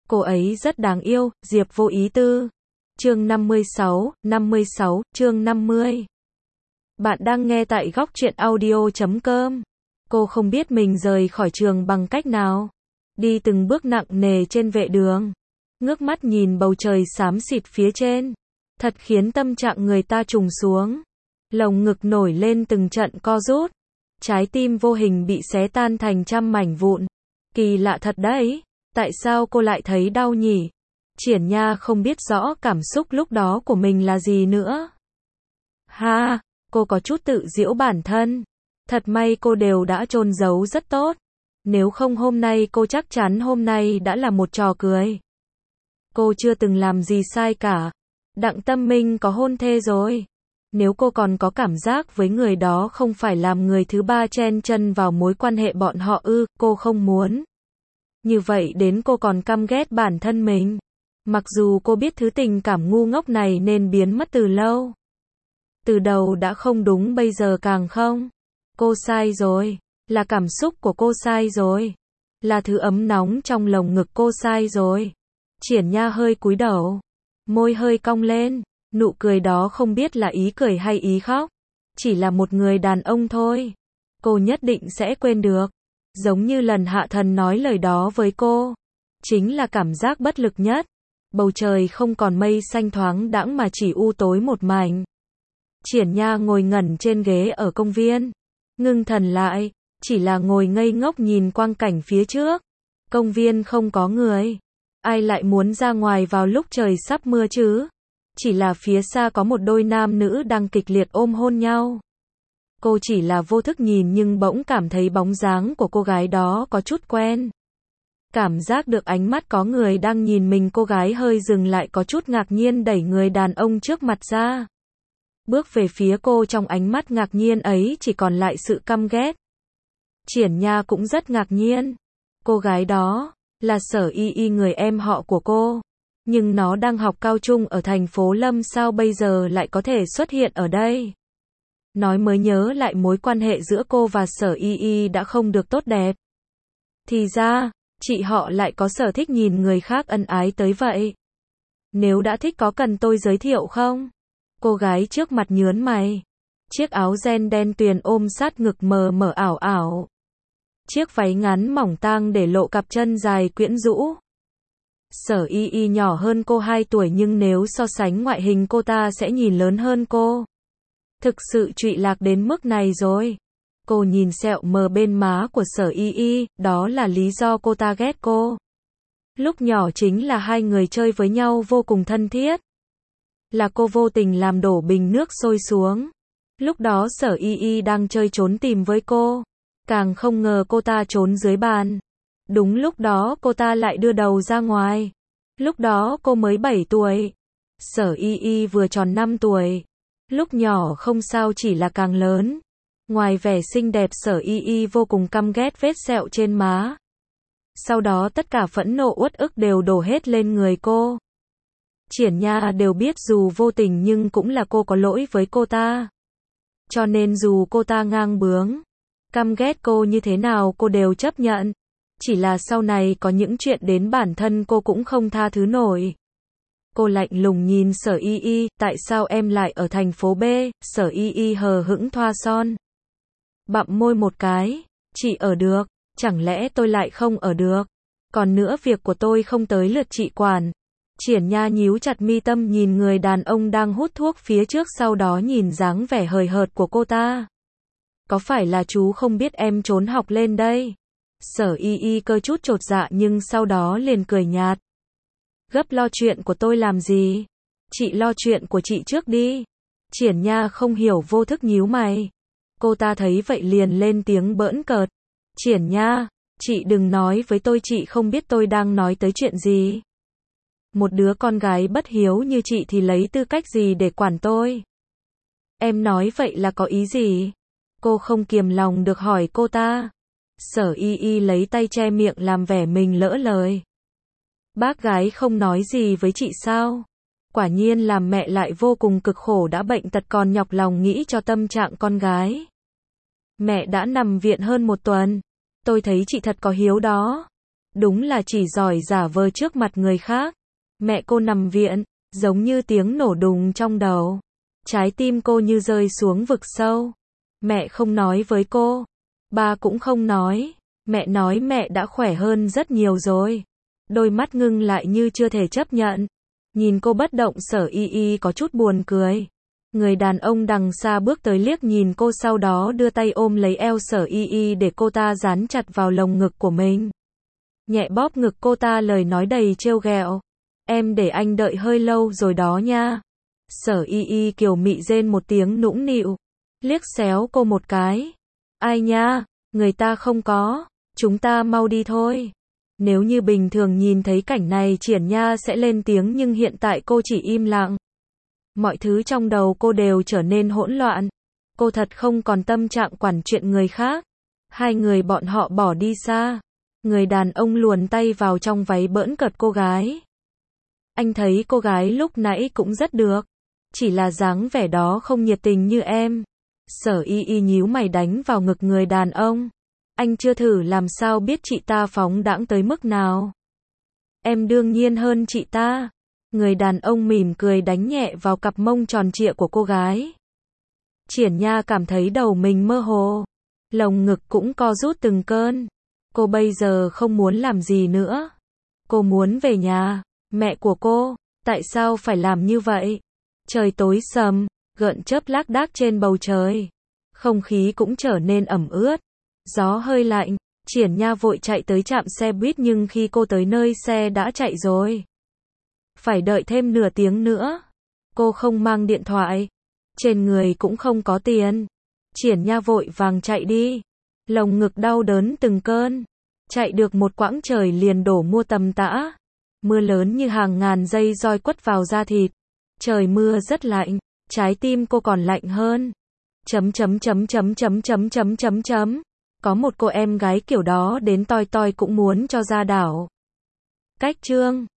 Cô ấy rất đáng yêu, Diệp Vô Ý Tư. Chương 56, chương 50. Bạn đang nghe tại góc truyện audio.com. Cô không biết mình rời khỏi trường bằng cách nào. Đi từng bước nặng nề trên vệ đường. Ngước mắt nhìn bầu trời xám xịt phía trên. Thật khiến tâm trạng người ta trùng xuống. Lồng ngực nổi lên từng trận co rút. Trái tim vô hình bị xé tan thành trăm mảnh vụn. Kỳ lạ thật đấy. Tại sao cô lại thấy đau nhỉ? Triển Nha không biết rõ cảm xúc lúc đó của mình là gì nữa. Ha, cô có chút tự giễu bản thân. Thật may cô đều đã chôn giấu rất tốt. Nếu không hôm nay cô chắc chắn hôm nay đã là một trò cười. Cô chưa từng làm gì sai cả. Đặng Tâm Minh có hôn thê rồi. Nếu cô còn có cảm giác với người đó không phải làm người thứ ba chen chân vào mối quan hệ bọn họ cô không muốn. Như vậy đến cô còn căm ghét bản thân mình. Mặc dù cô biết thứ tình cảm ngu ngốc này nên biến mất từ lâu. Từ đầu đã không đúng bây giờ càng không. Cô sai rồi. Là cảm xúc của cô sai rồi. Là thứ ấm nóng trong lồng ngực cô sai rồi. Triển Nha hơi cúi đầu. Môi hơi cong lên. Nụ cười đó không biết là ý cười hay ý khóc. Chỉ là một người đàn ông thôi. Cô nhất định sẽ quên được. Giống như lần Hạ Thần nói lời đó với cô. Chính là cảm giác bất lực nhất. Bầu trời không còn mây xanh thoáng đãng mà chỉ u tối một mảnh. Triển Nha ngồi ngẩn trên ghế ở công viên. Ngưng thần lại. Chỉ là ngồi ngây ngốc nhìn quang cảnh phía trước. Công viên không có người. Ai lại muốn ra ngoài vào lúc trời sắp mưa chứ? Chỉ là phía xa có một đôi nam nữ đang kịch liệt ôm hôn nhau. Cô chỉ là vô thức nhìn nhưng bỗng cảm thấy bóng dáng của cô gái đó có chút quen. Cảm giác được ánh mắt có người đang nhìn mình, cô gái hơi dừng lại có chút ngạc nhiên đẩy người đàn ông trước mặt ra. Bước về phía cô, trong ánh mắt ngạc nhiên ấy chỉ còn lại sự căm ghét. Triển Nha cũng rất ngạc nhiên. Cô gái đó là Sở Y Y, người em họ của cô. Nhưng nó đang học cao trung ở thành phố Lâm, sao bây giờ lại có thể xuất hiện ở đây? Nói mới nhớ lại mối quan hệ giữa cô và Sở Y Y đã không được tốt đẹp. Thì ra, chị họ lại có sở thích nhìn người khác ân ái tới vậy. Nếu đã thích có cần tôi giới thiệu không? Cô gái trước mặt nhướng mày. Chiếc áo ren đen tuyền ôm sát ngực mờ mờ ảo ảo. Chiếc váy ngắn mỏng tang để lộ cặp chân dài quyến rũ. Sở Y Y nhỏ hơn cô 2 tuổi nhưng nếu so sánh ngoại hình cô ta sẽ nhìn lớn hơn cô. Thực sự trụy lạc đến mức này rồi. Cô nhìn sẹo mờ bên má của Sở Y Y, đó là lý do cô ta ghét cô. Lúc nhỏ chính là hai người chơi với nhau vô cùng thân thiết. Là cô vô tình làm đổ bình nước sôi xuống. Lúc đó Sở Y Y đang chơi trốn tìm với cô. Càng không ngờ cô ta trốn dưới bàn. Đúng lúc đó cô ta lại đưa đầu ra ngoài. Lúc đó cô mới 7 tuổi. Sở Y Y vừa tròn 5 tuổi. Lúc nhỏ không sao, chỉ là càng lớn. Ngoài vẻ xinh đẹp, Sở Y Y vô cùng căm ghét vết sẹo trên má. Sau đó tất cả phẫn nộ uất ức đều đổ hết lên người cô. Triển Nha đều biết dù vô tình nhưng cũng là cô có lỗi với cô ta. Cho nên dù cô ta ngang bướng, căm ghét cô như thế nào cô đều chấp nhận. Chỉ là sau này có những chuyện đến bản thân cô cũng không tha thứ nổi. Cô lạnh lùng nhìn Sở Y Y, tại sao em lại ở thành phố B? Sở Y Y hờ hững thoa son. Bặm môi một cái, chị ở được, chẳng lẽ tôi lại không ở được? Còn nữa, việc của tôi không tới lượt chị quản. Triển Nha nhíu chặt mi tâm nhìn người đàn ông đang hút thuốc phía trước, sau đó nhìn dáng vẻ hời hợt của cô ta. Có phải là chú không biết em trốn học lên đây? Sở Y Y cơ chút chột dạ nhưng sau đó liền cười nhạt. Gấp lo chuyện của tôi làm gì? Chị lo chuyện của chị trước đi. Triển Nha không hiểu, vô thức nhíu mày. Cô ta thấy vậy liền lên tiếng bỡn cợt. Triển Nha, chị đừng nói với tôi chị không biết tôi đang nói tới chuyện gì. Một đứa con gái bất hiếu như chị thì lấy tư cách gì để quản tôi? Em nói vậy là có ý gì? Cô không kiềm lòng được hỏi cô ta. Sở Y Y lấy tay che miệng làm vẻ mình lỡ lời. Bác gái không nói gì với chị sao? Quả nhiên làm mẹ lại vô cùng cực khổ, đã bệnh tật còn nhọc lòng nghĩ cho tâm trạng con gái. Mẹ đã nằm viện hơn 1 tuần. Tôi thấy chị thật có hiếu đó. Đúng là chỉ giỏi giả vờ trước mặt người khác. Mẹ cô nằm viện, giống như tiếng nổ đùng trong đầu. Trái tim cô như rơi xuống vực sâu. Mẹ không nói với cô. Ba cũng không nói. Mẹ nói mẹ đã khỏe hơn rất nhiều rồi. Đôi mắt ngưng lại như chưa thể chấp nhận. Nhìn cô bất động, Sở Y Y có chút buồn cười. Người đàn ông đằng xa bước tới liếc nhìn cô, sau đó đưa tay ôm lấy eo Sở Y Y để cô ta dán chặt vào lồng ngực của mình. Nhẹ bóp ngực cô ta, lời nói đầy trêu ghẹo. Em để anh đợi hơi lâu rồi đó nha. Sở Y Y kiều mị rên một tiếng nũng nịu. Liếc xéo cô một cái. Ai nha, người ta không có. Chúng ta mau đi thôi. Nếu như bình thường nhìn thấy cảnh này Triển Nha sẽ lên tiếng, nhưng hiện tại cô chỉ im lặng. Mọi thứ trong đầu cô đều trở nên hỗn loạn. Cô thật không còn tâm trạng quản chuyện người khác. Hai người bọn họ bỏ đi xa. Người đàn ông luồn tay vào trong váy bỡn cợt cô gái. Anh thấy cô gái lúc nãy cũng rất được. Chỉ là dáng vẻ đó không nhiệt tình như em. Sở Y Y nhíu mày đánh vào ngực người đàn ông. Anh chưa thử làm sao biết chị ta phóng đãng tới mức nào. Em đương nhiên hơn chị ta. Người đàn ông mỉm cười đánh nhẹ vào cặp mông tròn trịa của cô gái. Triển Nha cảm thấy đầu mình mơ hồ. Lồng ngực cũng co rút từng cơn. Cô bây giờ không muốn làm gì nữa. Cô muốn về nhà. Mẹ của cô, tại sao phải làm như vậy? Trời tối sầm, gợn chớp lác đác trên bầu trời. Không khí cũng trở nên ẩm ướt. Gió hơi lạnh. Triển Nha vội chạy tới trạm xe buýt, nhưng khi cô tới nơi xe đã chạy rồi. Phải đợi thêm nửa tiếng nữa. Cô không mang điện thoại. Trên người cũng không có tiền. Triển Nha vội vàng chạy đi. Lồng ngực đau đớn từng cơn. Chạy được một quãng trời liền đổ mưa tầm tã. Mưa lớn như hàng ngàn dây roi quất vào da thịt. Trời mưa rất lạnh. Trái tim cô còn lạnh hơn. Có một cô em gái kiểu đó đến toi toi cũng muốn cho ra đảo. Cách chương